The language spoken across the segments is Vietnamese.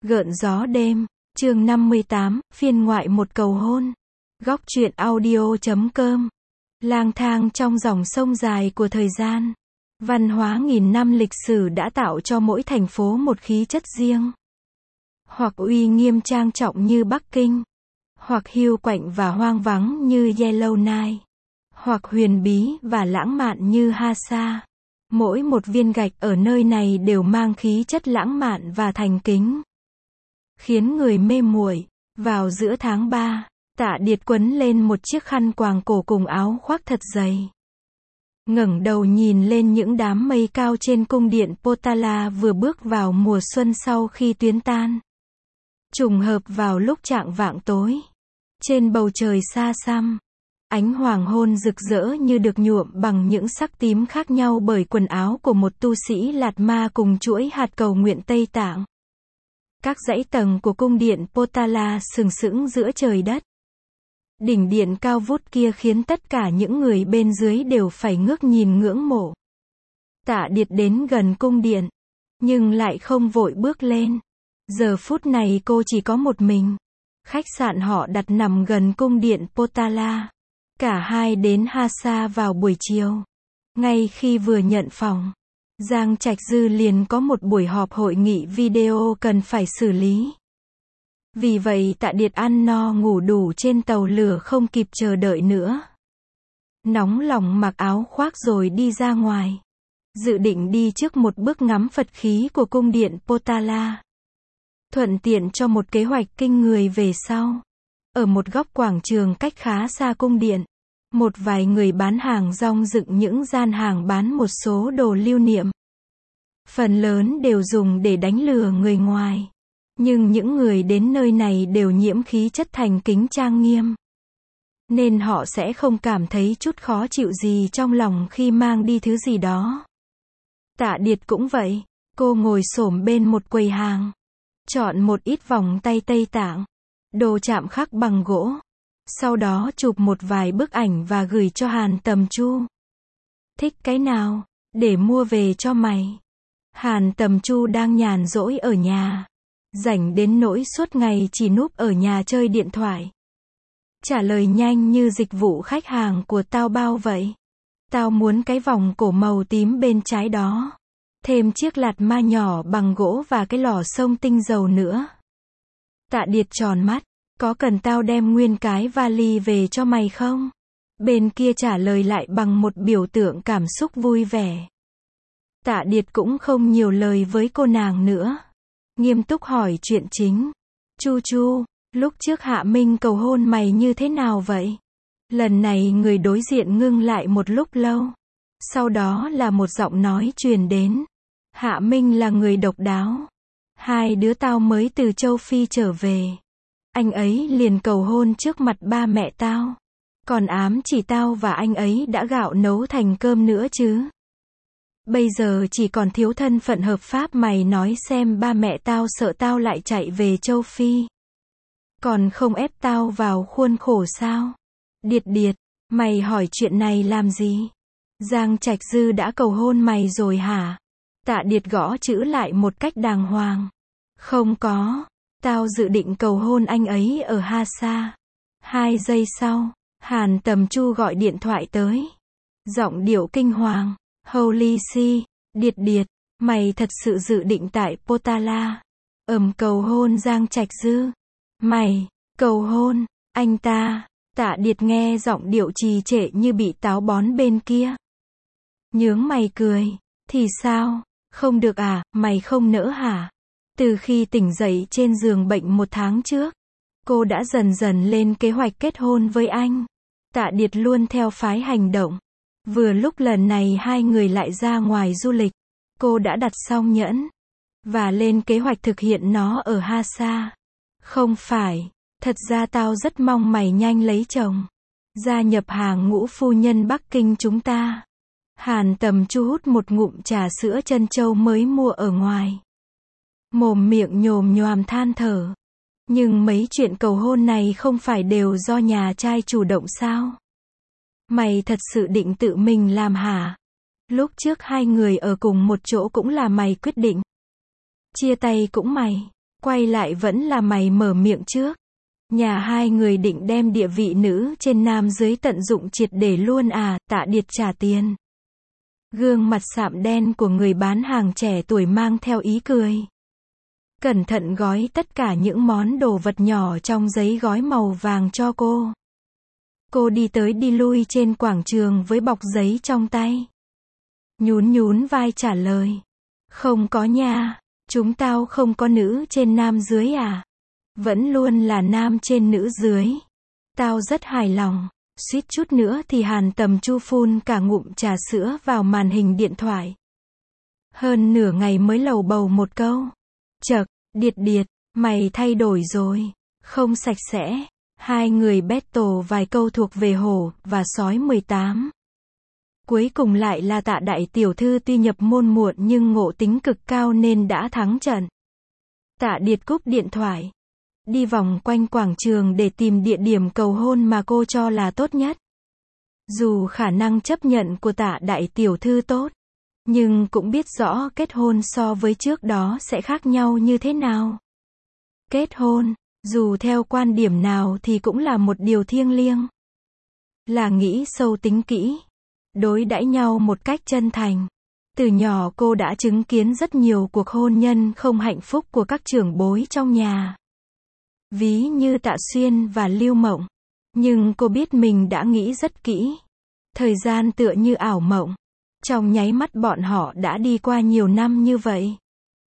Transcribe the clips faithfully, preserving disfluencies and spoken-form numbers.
Gợn gió đêm, chương năm mươi tám, phiên ngoại một cầu hôn. Góc truyện audio chấm com. Lang thang trong dòng sông dài của thời gian. Văn hóa nghìn năm lịch sử đã tạo cho mỗi thành phố một khí chất riêng. Hoặc uy nghiêm trang trọng như Bắc Kinh. Hoặc hiu quạnh và hoang vắng như Yellowknife. Hoặc huyền bí và lãng mạn như Hasa. Mỗi một viên gạch ở nơi này đều mang khí chất lãng mạn và thành kính, khiến người mê muội. Vào giữa tháng ba, Tạ Điệt quấn lên một chiếc khăn quàng cổ cùng áo khoác thật dày. Ngẩng đầu nhìn lên những đám mây cao trên cung điện Potala vừa bước vào mùa xuân sau khi tuyết tan. Trùng hợp vào lúc chạng vạng tối, trên bầu trời xa xăm, ánh hoàng hôn rực rỡ như được nhuộm bằng những sắc tím khác nhau bởi quần áo của một tu sĩ Lạt Ma cùng chuỗi hạt cầu nguyện Tây Tạng. Các dãy tầng của cung điện Potala sừng sững giữa trời đất. Đỉnh điện cao vút kia khiến tất cả những người bên dưới đều phải ngước nhìn ngưỡng mộ. Tạ Điệt đến gần cung điện, nhưng lại không vội bước lên. Giờ phút này cô chỉ có một mình. Khách sạn họ đặt nằm gần cung điện Potala. Cả hai đến Hasa vào buổi chiều. Ngay khi vừa nhận phòng, Giang Trạch Dư liền có một buổi họp hội nghị video cần phải xử lý. Vì vậy Tạ Điệt ăn no ngủ đủ trên tàu lửa không kịp chờ đợi nữa. Nóng lòng mặc áo khoác rồi đi ra ngoài. Dự định đi trước một bước ngắm Phật khí của cung điện Potala. Thuận tiện cho một kế hoạch kinh người về sau. Ở một góc quảng trường cách khá xa cung điện, một vài người bán hàng rong dựng những gian hàng bán một số đồ lưu niệm. Phần lớn đều dùng để đánh lừa người ngoài. Nhưng những người đến nơi này đều nhiễm khí chất thành kính trang nghiêm. Nên họ sẽ không cảm thấy chút khó chịu gì trong lòng khi mang đi thứ gì đó. Tạ Điệt cũng vậy. Cô ngồi xổm bên một quầy hàng, chọn một ít vòng tay Tây Tạng, đồ chạm khắc bằng gỗ. Sau đó chụp một vài bức ảnh và gửi cho Hàn Tầm Chu. Thích cái nào, để mua về cho mày. Hàn Tầm Chu đang nhàn rỗi ở nhà. Rảnh đến nỗi suốt ngày chỉ núp ở nhà chơi điện thoại. Trả lời nhanh như dịch vụ khách hàng của tao bao vậy. Tao muốn cái vòng cổ màu tím bên trái đó. Thêm chiếc lạt ma nhỏ bằng gỗ và cái lò xông tinh dầu nữa. Tạ Điệt tròn mắt. Có cần tao đem nguyên cái vali về cho mày không? Bên kia trả lời lại bằng một biểu tượng cảm xúc vui vẻ. Tạ Điệt cũng không nhiều lời với cô nàng nữa. Nghiêm túc hỏi chuyện chính. Chu Chu, lúc trước Hạ Minh cầu hôn mày như thế nào vậy? Lần này người đối diện ngưng lại một lúc lâu. Sau đó là một giọng nói truyền đến. Hạ Minh là người độc đáo. Hai đứa tao mới từ châu Phi trở về. Anh ấy liền cầu hôn trước mặt ba mẹ tao. Còn ám chỉ tao và anh ấy đã gạo nấu thành cơm nữa chứ. Bây giờ chỉ còn thiếu thân phận hợp pháp, mày nói xem ba mẹ tao sợ tao lại chạy về châu Phi. Còn không ép tao vào khuôn khổ sao? Điệt Điệt, mày hỏi chuyện này làm gì? Giang Trạch Dư đã cầu hôn mày rồi hả? Tạ Điệt gõ chữ lại một cách đàng hoàng. Không có. Tao dự định cầu hôn anh ấy ở Hasa. Hai giây sau, Hàn Tầm Chu gọi điện thoại tới. Giọng điệu kinh hoàng. Holy see, Điệt Điệt, mày thật sự dự định tại Potala ầm cầu hôn Giang Trạch Dư? Mày, cầu hôn, anh ta? Tạ Điệt nghe giọng điệu trì trệ như bị táo bón bên kia. Nhướng mày cười. Thì sao? Không được à, mày không nỡ hả? Từ khi tỉnh dậy trên giường bệnh một tháng trước, cô đã dần dần lên kế hoạch kết hôn với anh. Tạ Điệt luôn theo phái hành động. Vừa lúc lần này hai người lại ra ngoài du lịch, cô đã đặt xong nhẫn và lên kế hoạch thực hiện nó ở Hasa. Không phải, thật ra tao rất mong mày nhanh lấy chồng, gia nhập hàng ngũ phu nhân Bắc Kinh chúng ta. Hàn Tầm Chu hút một ngụm trà sữa trân châu mới mua ở ngoài. Mồm miệng nhồm nhoàm than thở. Nhưng mấy chuyện cầu hôn này không phải đều do nhà trai chủ động sao? Mày thật sự định tự mình làm hả? Lúc trước hai người ở cùng một chỗ cũng là mày quyết định. Chia tay cũng mày. Quay lại vẫn là mày mở miệng trước. Nhà hai người định đem địa vị nữ trên nam dưới tận dụng triệt để luôn à, Tạ Điệt trả tiền. Gương mặt sạm đen của người bán hàng trẻ tuổi mang theo ý cười. Cẩn thận gói tất cả những món đồ vật nhỏ trong giấy gói màu vàng cho cô. Cô đi tới đi lui trên quảng trường với bọc giấy trong tay. Nhún nhún vai trả lời. Không có nha, chúng tao không có nữ trên nam dưới à. Vẫn luôn là nam trên nữ dưới. Tao rất hài lòng. Suýt chút nữa thì Hàn Tầm Chu phun cả ngụm trà sữa vào màn hình điện thoại. Hơn nửa ngày mới lầu bầu một câu. Chậc, Điệt Điệt, mày thay đổi rồi. Không sạch sẽ. Hai người battle vài câu thuộc về hổ và sói mười tám. Cuối cùng lại là Tạ đại tiểu thư tuy nhập môn muộn nhưng ngộ tính cực cao nên đã thắng trận. Tạ Điệt cúp điện thoại. Đi vòng quanh quảng trường để tìm địa điểm cầu hôn mà cô cho là tốt nhất. Dù khả năng chấp nhận của Tạ đại tiểu thư tốt, nhưng cũng biết rõ kết hôn so với trước đó sẽ khác nhau như thế nào. Kết hôn, dù theo quan điểm nào thì cũng là một điều thiêng liêng. Là nghĩ sâu tính kỹ, đối đãi nhau một cách chân thành. Từ nhỏ cô đã chứng kiến rất nhiều cuộc hôn nhân không hạnh phúc của các trưởng bối trong nhà. Ví như Tạ Xuyên và Lưu Mộng. Nhưng cô biết mình đã nghĩ rất kỹ. Thời gian tựa như ảo mộng. Trong nháy mắt bọn họ đã đi qua nhiều năm như vậy.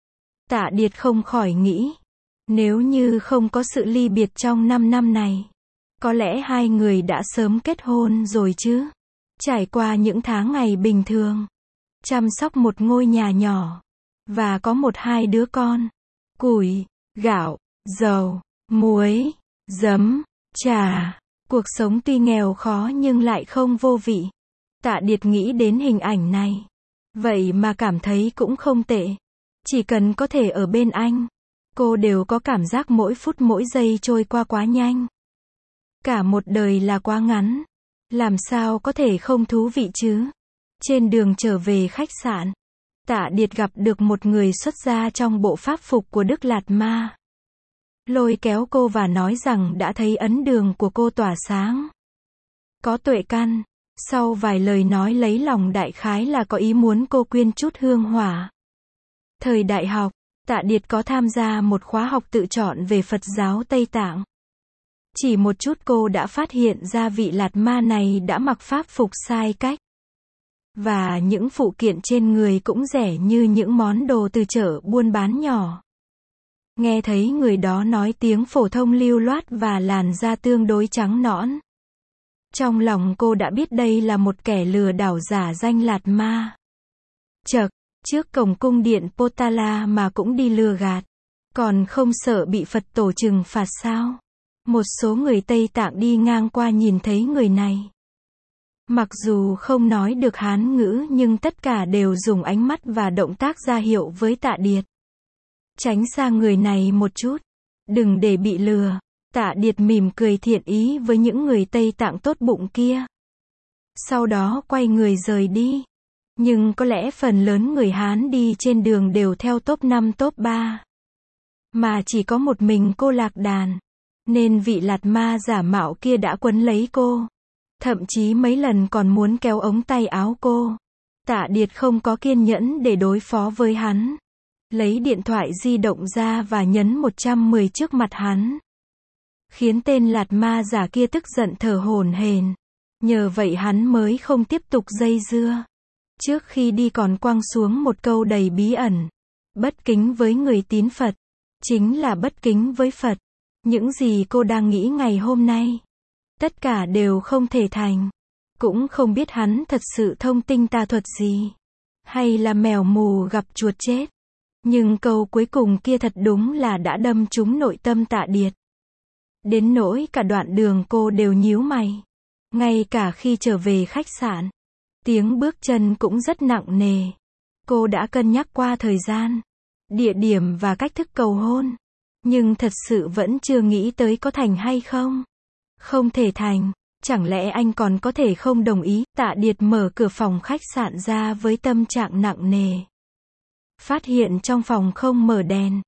Tạ Điệt không khỏi nghĩ. Nếu như không có sự ly biệt trong năm năm này, có lẽ hai người đã sớm kết hôn rồi chứ. Trải qua những tháng ngày bình thường, chăm sóc một ngôi nhà nhỏ, và có một hai đứa con. Củi, gạo, dầu, muối, giấm, trà. Cuộc sống tuy nghèo khó nhưng lại không vô vị. Tạ Điệt nghĩ đến hình ảnh này. Vậy mà cảm thấy cũng không tệ. Chỉ cần có thể ở bên anh, cô đều có cảm giác mỗi phút mỗi giây trôi qua quá nhanh. Cả một đời là quá ngắn. Làm sao có thể không thú vị chứ? Trên đường trở về khách sạn, Tạ Điệt gặp được một người xuất gia trong bộ pháp phục của Đức Lạt Ma. Lôi kéo cô và nói rằng đã thấy ấn đường của cô tỏa sáng. Có tuệ căn. Sau vài lời nói lấy lòng đại khái là có ý muốn cô quyên chút hương hỏa. Thời đại học, Tạ Điệt có tham gia một khóa học tự chọn về Phật giáo Tây Tạng. Chỉ một chút cô đã phát hiện ra vị Lạt Ma này đã mặc pháp phục sai cách. Và những phụ kiện trên người cũng rẻ như những món đồ từ chợ buôn bán nhỏ. Nghe thấy người đó nói tiếng phổ thông lưu loát và làn da tương đối trắng nõn. Trong lòng cô đã biết đây là một kẻ lừa đảo giả danh Lạt Ma. Chậc, trước cổng cung điện Potala mà cũng đi lừa gạt. Còn không sợ bị Phật tổ trừng phạt sao? Một số người Tây Tạng đi ngang qua nhìn thấy người này. Mặc dù không nói được Hán ngữ nhưng tất cả đều dùng ánh mắt và động tác ra hiệu với Tạ Điệt. Tránh xa người này một chút. Đừng để bị lừa. Tạ Điệt mỉm cười thiện ý với những người Tây Tạng tốt bụng kia. Sau đó quay người rời đi. Nhưng có lẽ phần lớn người Hán đi trên đường đều theo top năm top ba. Mà chỉ có một mình cô lạc đàn. Nên vị Lạt Ma giả mạo kia đã quấn lấy cô. Thậm chí mấy lần còn muốn kéo ống tay áo cô. Tạ Điệt không có kiên nhẫn để đối phó với hắn. Lấy điện thoại di động ra và nhấn một trăm mười trước mặt hắn. Khiến tên Lạt Ma giả kia tức giận thở hổn hển. Nhờ vậy hắn mới không tiếp tục dây dưa. Trước khi đi còn quăng xuống một câu đầy bí ẩn. Bất kính với người tín Phật. Chính là bất kính với Phật. Những gì cô đang nghĩ ngày hôm nay. Tất cả đều không thể thành. Cũng không biết hắn thật sự thông tinh tà thuật gì. Hay là mèo mù gặp chuột chết. Nhưng câu cuối cùng kia thật đúng là đã đâm trúng nội tâm Tạ Điệt. Đến nỗi cả đoạn đường cô đều nhíu mày. Ngay cả khi trở về khách sạn. Tiếng bước chân cũng rất nặng nề. Cô đã cân nhắc qua thời gian, địa điểm và cách thức cầu hôn. Nhưng thật sự vẫn chưa nghĩ tới có thành hay không. Không thể thành. Chẳng lẽ anh còn có thể không đồng ý? Tạ Điệt mở cửa phòng khách sạn ra với tâm trạng nặng nề. Phát hiện trong phòng không mở đèn.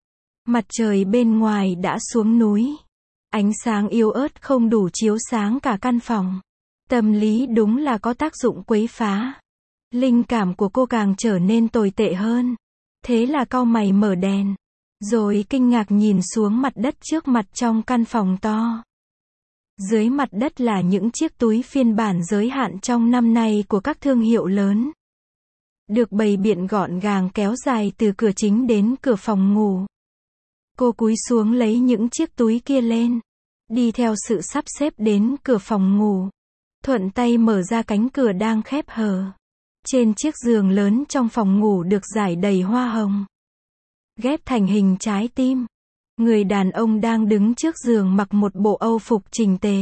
Mặt trời bên ngoài đã xuống núi. Ánh sáng yếu ớt không đủ chiếu sáng cả căn phòng. Tâm lý đúng là có tác dụng quấy phá. Linh cảm của cô càng trở nên tồi tệ hơn. Thế là cau mày mở đèn. Rồi kinh ngạc nhìn xuống mặt đất trước mặt trong căn phòng to. Dưới mặt đất là những chiếc túi phiên bản giới hạn trong năm nay của các thương hiệu lớn. Được bày biện gọn gàng kéo dài từ cửa chính đến cửa phòng ngủ. Cô cúi xuống lấy những chiếc túi kia lên. Đi theo sự sắp xếp đến cửa phòng ngủ. Thuận tay mở ra cánh cửa đang khép hờ. Trên chiếc giường lớn trong phòng ngủ được rải đầy hoa hồng. Ghép thành hình trái tim. Người đàn ông đang đứng trước giường mặc một bộ âu phục chỉnh tề.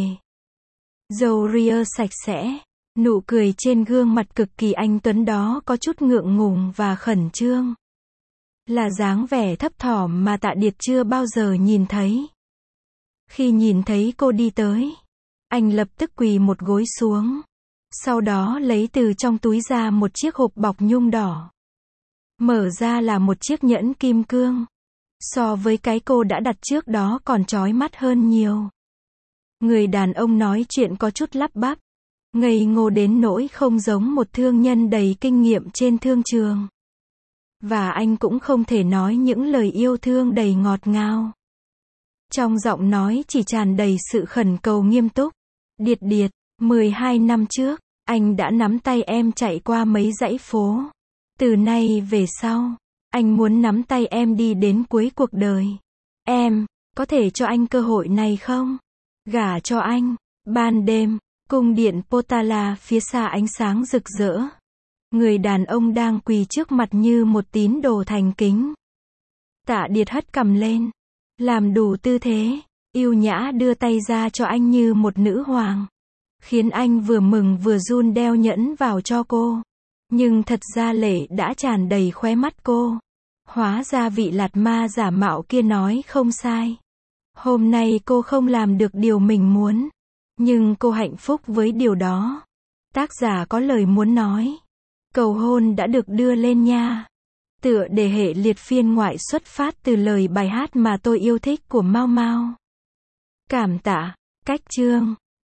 Râu ria sạch sẽ. Nụ cười trên gương mặt cực kỳ anh tuấn đó có chút ngượng ngùng và khẩn trương. Là dáng vẻ thấp thỏm mà Tạ Điệt chưa bao giờ nhìn thấy. Khi nhìn thấy cô đi tới, anh lập tức quỳ một gối xuống. Sau đó lấy từ trong túi ra một chiếc hộp bọc nhung đỏ. Mở ra là một chiếc nhẫn kim cương. So với cái cô đã đặt trước đó còn chói mắt hơn nhiều. Người đàn ông nói chuyện có chút lắp bắp. Ngây ngô đến nỗi không giống một thương nhân đầy kinh nghiệm trên thương trường. Và anh cũng không thể nói những lời yêu thương đầy ngọt ngào. Trong giọng nói chỉ tràn đầy sự khẩn cầu nghiêm túc. Điệt Điệt, mười hai năm trước, anh đã nắm tay em chạy qua mấy dãy phố. Từ nay về sau, anh muốn nắm tay em đi đến cuối cuộc đời. Em, có thể cho anh cơ hội này không? Gả cho anh. Ban đêm, cung điện Potala phía xa ánh sáng rực rỡ. Người đàn ông đang quỳ trước mặt như một tín đồ thành kính. Tạ Điệt hất cằm lên. Làm đủ tư thế. Yêu nhã đưa tay ra cho anh như một nữ hoàng. Khiến anh vừa mừng vừa run đeo nhẫn vào cho cô. Nhưng thật ra lệ đã tràn đầy khóe mắt cô. Hóa ra vị lạt ma giả mạo kia nói không sai. Hôm nay cô không làm được điều mình muốn. Nhưng cô hạnh phúc với điều đó. Tác giả có lời muốn nói. Cầu hôn đã được đưa lên nha. Tựa đề hệ liệt phiên ngoại xuất phát từ lời bài hát mà tôi yêu thích của Mau Mau. Cảm tạ. Cách chương